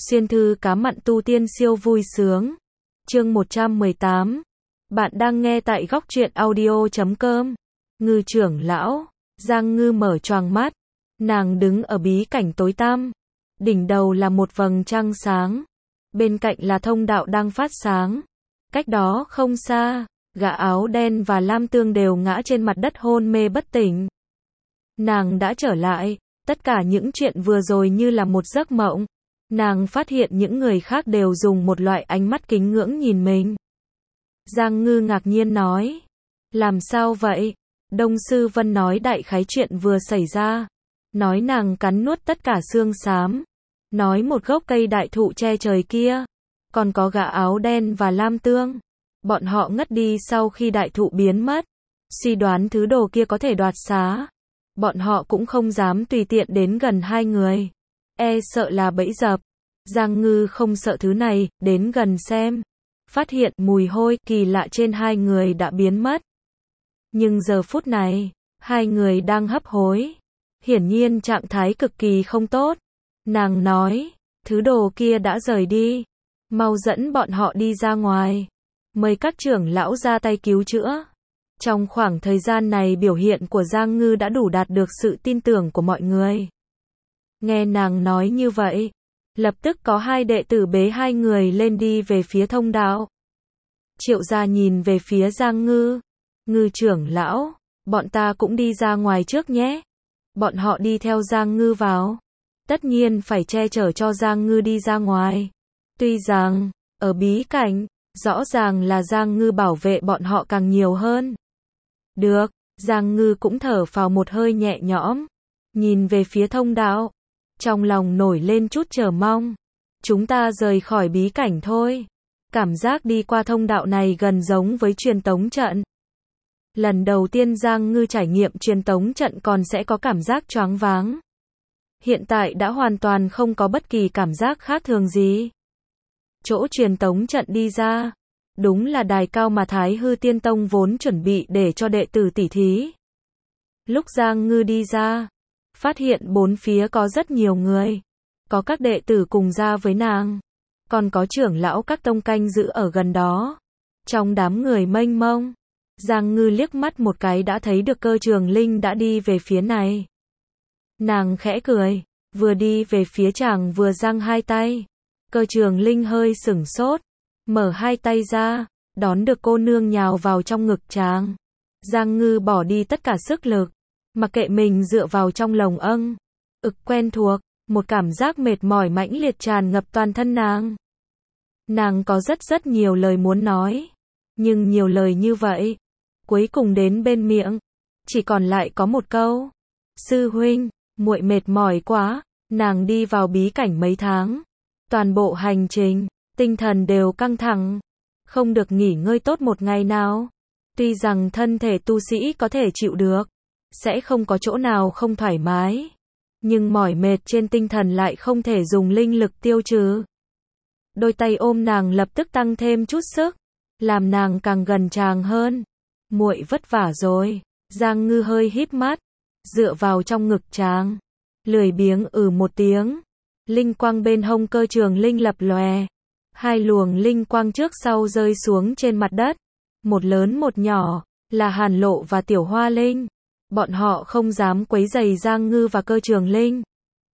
Xuyên thư cá mặn tu tiên siêu vui sướng. Chương 118. Bạn đang nghe tại góc truyện audio.com. Ngư trưởng lão, Giang Ngư mở choàng mắt. Nàng đứng ở bí cảnh tối tăm. Đỉnh đầu là một vầng trăng sáng. Bên cạnh là thông đạo đang phát sáng. Cách đó không xa, gã áo đen và lam tương đều ngã trên mặt đất hôn mê bất tỉnh. Nàng đã trở lại. Tất cả những chuyện vừa rồi như là một giấc mộng. Nàng phát hiện những người khác đều dùng một loại ánh mắt kính ngưỡng nhìn mình. Giang Ngư ngạc nhiên nói. Làm sao vậy? Đông Sư Vân nói đại khái chuyện vừa xảy ra. Nói nàng cắn nuốt tất cả xương xám. Nói một gốc cây đại thụ che trời kia. Còn có gã áo đen và lam tương. Bọn họ ngất đi sau khi đại thụ biến mất. Suy đoán thứ đồ kia có thể đoạt xá. Bọn họ cũng không dám tùy tiện đến gần hai người. E sợ là bẫy dập. Giang Ngư không sợ thứ này, đến gần xem. Phát hiện mùi hôi kỳ lạ trên hai người đã biến mất. Nhưng giờ phút này, hai người đang hấp hối. Hiển nhiên trạng thái cực kỳ không tốt. Nàng nói, thứ đồ kia đã rời đi. Mau dẫn bọn họ đi ra ngoài. Mời các trưởng lão ra tay cứu chữa. Trong khoảng thời gian này biểu hiện của Giang Ngư đã đủ đạt được sự tin tưởng của mọi người. Nghe nàng nói như vậy, lập tức có hai đệ tử bế hai người lên đi về phía thông đạo. Triệu gia nhìn về phía Giang Ngư. Ngư trưởng lão, bọn ta cũng đi ra ngoài trước nhé. Bọn họ đi theo Giang Ngư vào. Tất nhiên phải che chở cho Giang Ngư đi ra ngoài. Tuy rằng, ở bí cảnh, rõ ràng là Giang Ngư bảo vệ bọn họ càng nhiều hơn. Được, Giang Ngư cũng thở phào một hơi nhẹ nhõm. Nhìn về phía thông đạo. Trong lòng nổi lên chút chờ mong. Chúng ta rời khỏi bí cảnh thôi. Cảm giác đi qua thông đạo này gần giống với truyền tống trận. Lần đầu tiên Giang Ngư trải nghiệm truyền tống trận còn sẽ có cảm giác choáng váng. Hiện tại đã hoàn toàn không có bất kỳ cảm giác khác thường gì. Chỗ truyền tống trận đi ra. Đúng là đài cao mà Thái Hư Tiên Tông vốn chuẩn bị để cho đệ tử tỉ thí. Lúc Giang Ngư đi ra, phát hiện bốn phía có rất nhiều người. Có các đệ tử cùng ra với nàng. Còn có trưởng lão các tông canh giữ ở gần đó. Trong đám người mênh mông, Giang Ngư liếc mắt một cái đã thấy được Cơ Trường Linh đã đi về phía này. Nàng khẽ cười, vừa đi về phía chàng vừa giang hai tay. Cơ Trường Linh hơi sửng sốt, mở hai tay ra, đón được cô nương nhào vào trong ngực chàng. Giang Ngư bỏ đi tất cả sức lực, mặc kệ mình dựa vào trong lồng âng. Quen thuộc, một cảm giác mệt mỏi mãnh liệt tràn ngập toàn thân nàng. Nàng có rất nhiều lời muốn nói, nhưng nhiều lời như vậy, cuối cùng đến bên miệng, chỉ còn lại có một câu. Sư huynh, muội mệt mỏi quá. Nàng đi vào bí cảnh mấy tháng, toàn bộ hành trình, tinh thần đều căng thẳng, không được nghỉ ngơi tốt một ngày nào. Tuy rằng thân thể tu sĩ có thể chịu được, sẽ không có chỗ nào không thoải mái, nhưng mỏi mệt trên tinh thần lại không thể dùng linh lực tiêu trừ. Đôi tay ôm nàng lập tức tăng thêm chút sức, làm nàng càng gần chàng hơn. Muội vất vả rồi. Giang Ngư hơi híp mắt, dựa vào trong ngực chàng, lười biếng một tiếng. Linh quang bên hông Cơ Trường Linh lập lòe. Hai luồng linh quang trước sau rơi xuống trên mặt đất. Một lớn một nhỏ, là Hàn Lộ và Tiểu Hoa Linh. Bọn họ không dám quấy rầy Giang Ngư và Cơ Trường Linh.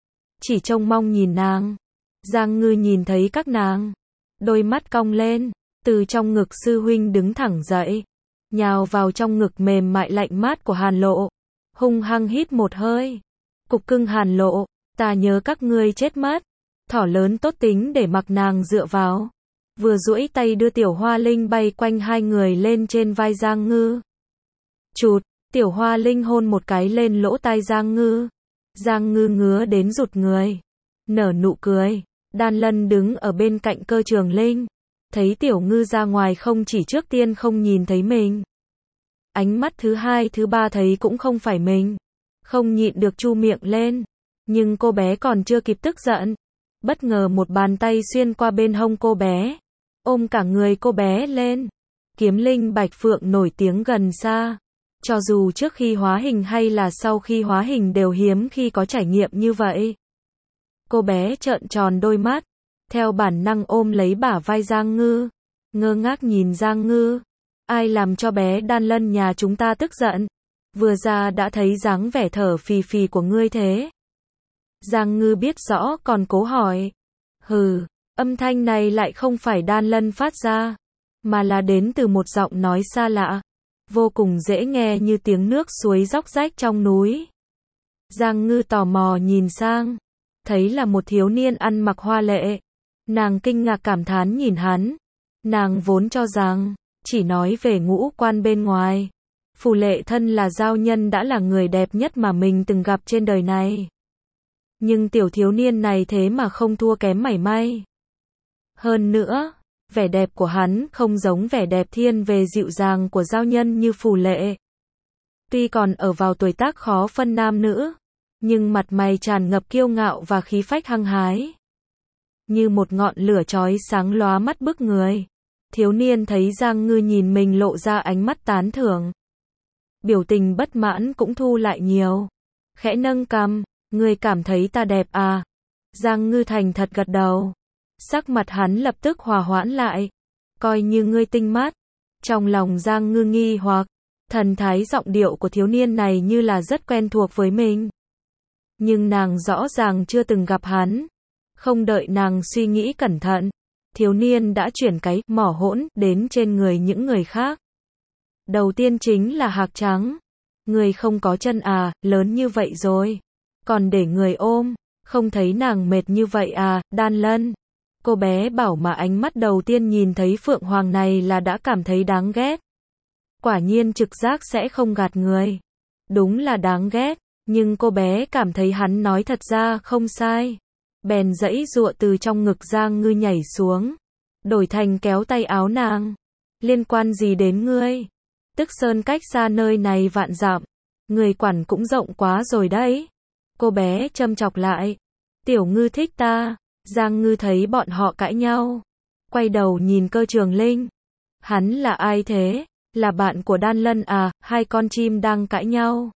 Chỉ trông mong nhìn nàng. Giang Ngư nhìn thấy các nàng. Đôi mắt cong lên, từ trong ngực sư huynh đứng thẳng dậy. Nhào vào trong ngực mềm mại lạnh mát của Hàn Lộ. Hung hăng hít một hơi. Cục cưng Hàn Lộ, ta nhớ các ngươi chết mất. Thỏ lớn tốt tính để mặc nàng dựa vào. Vừa duỗi tay đưa Tiểu Hoa Linh bay quanh hai người lên trên vai Giang Ngư. Chụt, Tiểu Hoa Linh hôn một cái lên lỗ tai Giang Ngư. Giang Ngư ngứa đến rụt người. Nở nụ cười. Đan Lân đứng ở bên cạnh Cơ Trường Linh. Thấy Tiểu Ngư ra ngoài không chỉ trước tiên không nhìn thấy mình. Ánh mắt thứ hai thứ ba thấy cũng không phải mình. Không nhịn được chu miệng lên. Nhưng cô bé còn chưa kịp tức giận. Bất ngờ một bàn tay xuyên qua bên hông cô bé. Ôm cả người cô bé lên. Kiếm linh Bạch Phượng nổi tiếng gần xa. Cho dù trước khi hóa hình hay là sau khi hóa hình đều hiếm khi có trải nghiệm như vậy. Cô bé trợn tròn đôi mắt. theo bản năng ôm lấy bả vai Giang Ngư, ngơ ngác nhìn Giang Ngư. Ai làm cho bé Đan Lân nhà chúng ta tức giận? Vừa ra đã thấy dáng vẻ thở phì phì của ngươi thế. Giang Ngư biết rõ còn cố hỏi. Hừ, âm thanh này lại không phải Đan Lân phát ra, mà là đến từ một giọng nói xa lạ, vô cùng dễ nghe như tiếng nước suối róc rách trong núi. Giang Ngư tò mò nhìn sang, thấy là một thiếu niên ăn mặc hoa lệ. Nàng kinh ngạc cảm thán nhìn hắn. Nàng vốn cho rằng chỉ nói về ngũ quan bên ngoài, Phù Lệ thân là giao nhân đã là người đẹp nhất mà mình từng gặp trên đời này. Nhưng tiểu thiếu niên này thế mà không thua kém mảy may. Hơn nữa, vẻ đẹp của hắn không giống vẻ đẹp thiên về dịu dàng của giao nhân như Phù Lệ. Tuy còn ở vào tuổi tác khó phân nam nữ, nhưng mặt mày tràn ngập kiêu ngạo và khí phách hăng hái. Như một ngọn lửa chói sáng lóa mắt bức người. Thiếu niên thấy Giang Ngư nhìn mình lộ ra ánh mắt tán thưởng. Biểu tình bất mãn cũng thu lại nhiều. Khẽ nâng cằm, ngươi cảm thấy ta đẹp à? Giang Ngư thành thật gật đầu. Sắc mặt hắn lập tức hòa hoãn lại. Coi như ngươi tinh mắt. Trong lòng Giang Ngư nghi hoặc, thần thái giọng điệu của thiếu niên này như là rất quen thuộc với mình. Nhưng nàng rõ ràng chưa từng gặp hắn. Không đợi nàng suy nghĩ cẩn thận, thiếu niên đã chuyển cái mỏ hỗn đến trên người những người khác. Đầu tiên chính là Hạc Trắng. Người không có chân à, lớn như vậy rồi. Còn để người ôm, không thấy nàng mệt như vậy à, Đan Lân. Cô bé bảo mà ánh mắt đầu tiên nhìn thấy Phượng Hoàng này là đã cảm thấy đáng ghét. Quả nhiên trực giác sẽ không gạt người. Đúng là đáng ghét, nhưng cô bé cảm thấy hắn nói thật ra không sai. Bèn giãy giụa từ trong ngực Giang Ngư nhảy xuống, đổi thành kéo tay áo nàng. Liên quan gì đến ngươi? Tức Sơn cách xa nơi này vạn dặm, người quản cũng rộng quá rồi đấy. Cô bé châm chọc lại. Tiểu Ngư thích ta. Giang Ngư thấy bọn họ cãi nhau, quay đầu nhìn Cơ Trường Linh. Hắn là ai thế? Là bạn của Đan Lân à? Hai con chim đang cãi nhau.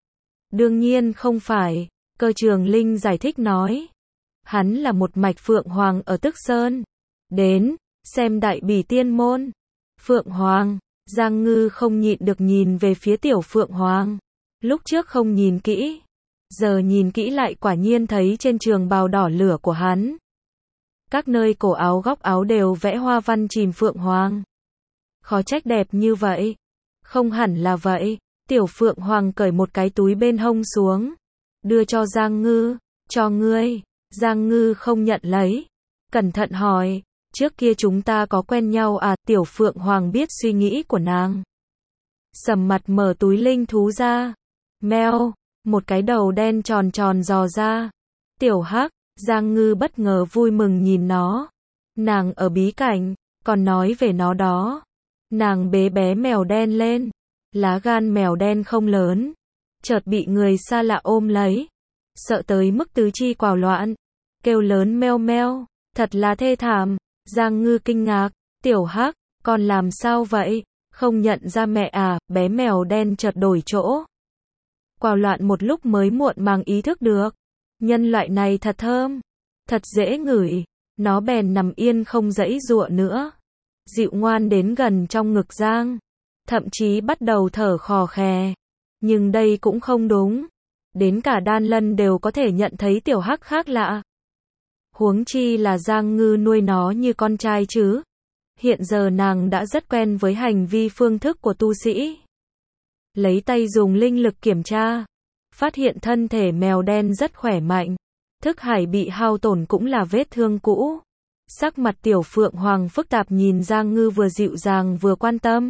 Đương nhiên không phải, Cơ Trường Linh giải thích nói. Hắn là một mạch Phượng Hoàng ở Tức Sơn. Đến, xem Đại Bỉ Tiên Môn. Phượng Hoàng, Giang Ngư không nhịn được nhìn về phía tiểu Phượng Hoàng. Lúc trước không nhìn kỹ, giờ nhìn kỹ lại quả nhiên thấy trên trường bào đỏ lửa của hắn. Các nơi cổ áo góc áo đều vẽ hoa văn chìm Phượng Hoàng. Khó trách đẹp như vậy. Không hẳn là vậy. Tiểu Phượng Hoàng cởi một cái túi bên hông xuống, đưa cho Giang Ngư. Cho ngươi. Giang Ngư không nhận lấy. Cẩn thận hỏi, trước kia chúng ta có quen nhau à? Tiểu Phượng Hoàng biết suy nghĩ của nàng. Sầm mặt mở túi linh thú ra. Meo, một cái đầu đen tròn tròn dò ra. Tiểu Hắc, Giang Ngư bất ngờ vui mừng nhìn nó. Nàng ở bí cảnh, còn nói về nó đó. Nàng bế bé mèo đen lên. Lá gan mèo đen không lớn, chợt bị người xa lạ ôm lấy. Sợ tới mức tứ chi quào loạn, kêu lớn meo meo, thật là thê thảm. Giang Ngư kinh ngạc, Tiểu Hắc, con làm sao vậy? Không nhận ra mẹ à? Bé mèo đen chợt đổi chỗ, quào loạn một lúc mới muộn màng ý thức được. Nhân loại này thật thơm, thật dễ ngửi. Nó bèn nằm yên không giãy giụa nữa, dịu ngoan đến gần trong ngực Giang. Thậm chí bắt đầu thở khò khè. Nhưng đây cũng không đúng. Đến cả Đan Lân đều có thể nhận thấy Tiểu Hắc khác lạ. Huống chi là Giang Ngư nuôi nó như con trai chứ. Hiện giờ nàng đã rất quen với hành vi phương thức của tu sĩ. Lấy tay dùng linh lực kiểm tra, phát hiện thân thể mèo đen rất khỏe mạnh. Thức hải bị hao tổn cũng là vết thương cũ. Sắc mặt Tiểu Phượng Hoàng phức tạp nhìn Giang Ngư vừa dịu dàng vừa quan tâm.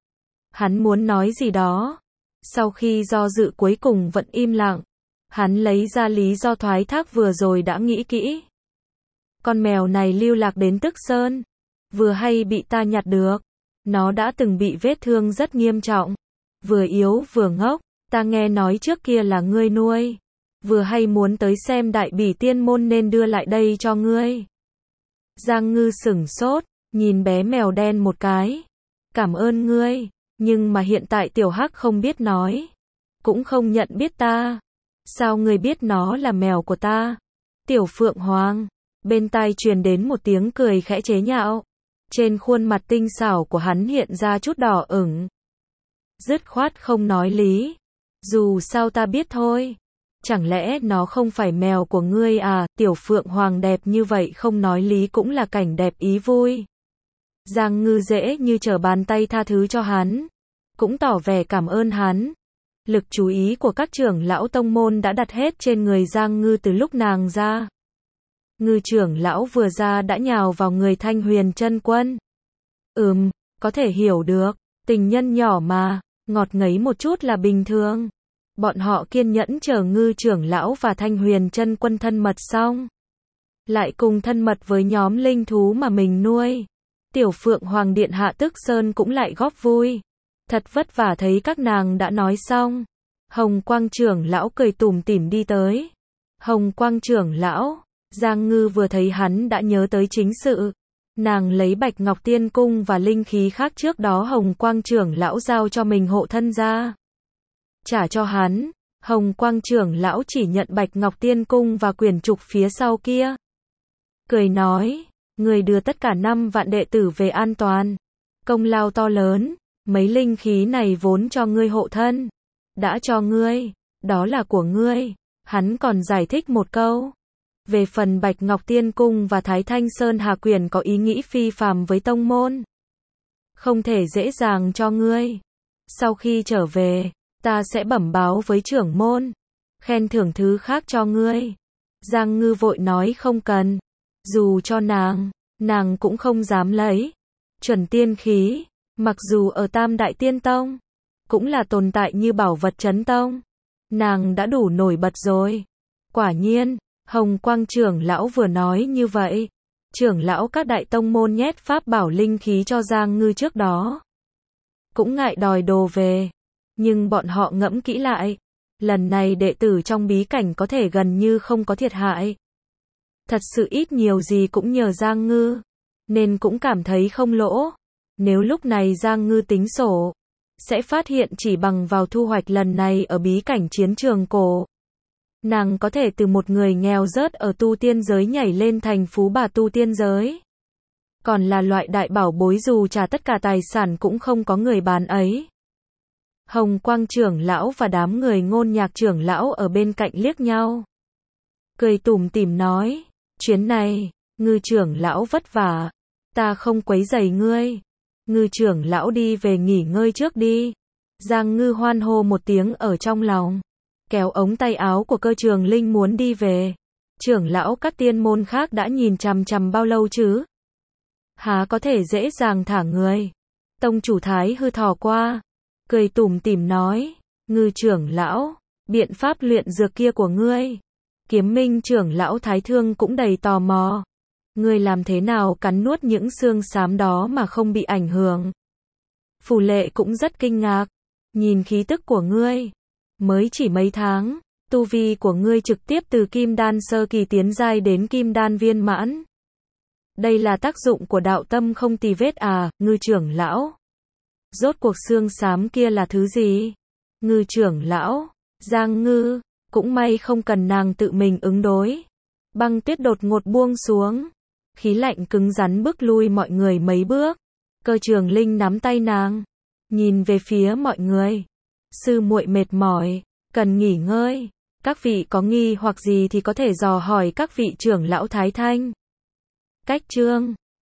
Hắn muốn nói gì đó. Sau khi do dự cuối cùng vẫn im lặng. Hắn lấy ra lý do thoái thác vừa rồi đã nghĩ kỹ. Con mèo này lưu lạc đến Tức Sơn, vừa hay bị ta nhặt được. Nó đã từng bị vết thương rất nghiêm trọng, vừa yếu vừa ngốc. Ta nghe nói trước kia là ngươi nuôi, vừa hay muốn tới xem Đại Bỉ Tiên Môn nên đưa lại đây cho ngươi. Giang Ngư sửng sốt, nhìn bé mèo đen một cái. Cảm ơn ngươi, nhưng mà hiện tại Tiểu Hắc không biết nói, cũng không nhận biết ta. Sao ngươi biết nó là mèo của ta? Tiểu Phượng Hoàng, Bên tai truyền đến một tiếng cười khẽ chế nhạo. Trên khuôn mặt tinh xảo của hắn hiện ra chút đỏ ửng. Dứt khoát không nói lý. Dù sao ta biết thôi. Chẳng lẽ nó không phải mèo của ngươi à, tiểu phượng hoàng đẹp như vậy không nói lý cũng là cảnh đẹp ý vui. Giang Ngư dễ như trở bàn tay tha thứ cho hắn. Cũng tỏ vẻ cảm ơn hắn. Lực chú ý của các trưởng lão tông môn đã đặt hết trên người Giang Ngư từ lúc nàng ra. Ngư trưởng lão vừa ra đã nhào vào người Thanh Huyền Chân Quân. Có thể hiểu được, tình nhân nhỏ mà, ngọt ngấy một chút là bình thường. Bọn họ kiên nhẫn chờ Ngư trưởng lão và Thanh Huyền Chân Quân thân mật xong, lại cùng thân mật với nhóm linh thú mà mình nuôi. Tiểu Phượng Hoàng Điện Hạ Tức Sơn cũng lại góp vui. Thật vất vả thấy các nàng đã nói xong. Hồng Quang trưởng lão cười tủm tỉm đi tới. Hồng Quang trưởng lão, Giang Ngư vừa thấy hắn đã nhớ tới chính sự. Nàng lấy Bạch Ngọc Tiên Cung và linh khí khác trước đó Hồng Quang trưởng lão giao cho mình hộ thân ra. Trả cho hắn, Hồng Quang trưởng lão chỉ nhận Bạch Ngọc Tiên Cung và quyển trục phía sau kia. Cười nói, người đưa tất cả 5 vạn đệ tử về an toàn. Công lao to lớn, mấy linh khí này vốn cho ngươi hộ thân. Đã cho ngươi, đó là của ngươi. Hắn còn giải thích một câu. Về phần Bạch Ngọc Tiên Cung và Thái Thanh Sơn Hà Quyền có ý nghĩ phi phàm với tông môn. Không thể dễ dàng cho ngươi. Sau khi trở về, ta sẽ bẩm báo với trưởng môn. Khen thưởng thứ khác cho ngươi. Giang Ngư vội nói không cần. Dù cho nàng cũng không dám lấy. Chuẩn tiên khí, mặc dù ở Tam Đại Tiên Tông, cũng là tồn tại như bảo vật chấn tông. Nàng đã đủ nổi bật rồi. Quả nhiên, Hồng Quang trưởng lão vừa nói như vậy. Trưởng lão các đại tông môn nhét pháp bảo linh khí cho Giang Ngư trước đó. Cũng ngại đòi đồ về. Nhưng bọn họ ngẫm kỹ lại. Lần này đệ tử trong bí cảnh có thể gần như không có thiệt hại. Thật sự ít nhiều gì cũng nhờ Giang Ngư. Nên cũng cảm thấy không lỗ. Nếu lúc này Giang Ngư tính sổ, sẽ phát hiện chỉ bằng vào thu hoạch lần này ở bí cảnh chiến trường cổ. Nàng có thể từ một người nghèo rớt ở tu tiên giới nhảy lên thành phú bà tu tiên giới. Còn là loại đại bảo bối dù trả tất cả tài sản cũng không có người bán ấy. Hồng Quang trưởng lão và đám người Ngôn Nhạc trưởng lão ở bên cạnh liếc nhau. Cười tủm tỉm nói, chuyến này, Ngư trưởng lão vất vả, ta không quấy rầy ngươi. Ngư trưởng lão đi về nghỉ ngơi trước đi. Giang Ngư hoan hô một tiếng ở trong lòng. Kéo ống tay áo của Cơ Trường Linh muốn đi về. Trưởng lão các tiên môn khác đã nhìn chằm chằm bao lâu chứ? Há có thể dễ dàng thả người. Tông chủ Thái Hư thò qua. Cười tủm tỉm nói. Ngư trưởng lão, biện pháp luyện dược kia của ngươi. Kiếm Minh trưởng lão Thái Thương cũng đầy tò mò. Ngươi làm thế nào cắn nuốt những xương xám đó mà không bị ảnh hưởng? Phù Lệ cũng rất kinh ngạc. Nhìn khí tức của ngươi. Mới chỉ mấy tháng, tu vi của ngươi trực tiếp từ kim đan sơ kỳ tiến giai đến kim đan viên mãn. Đây là tác dụng của đạo tâm không tì vết à, Ngư trưởng lão? Rốt cuộc xương xám kia là thứ gì? Ngư trưởng lão, Giang Ngư, cũng may không cần nàng tự mình ứng đối. Băng tuyết đột ngột buông xuống. Khí lạnh cứng rắn bước lui mọi người mấy bước. Cơ Trường Linh nắm tay nàng, nhìn về phía mọi người. Sư muội mệt mỏi, cần nghỉ ngơi. Các vị có nghi hoặc gì thì có thể dò hỏi các vị trưởng lão Thái Thanh. Cách chương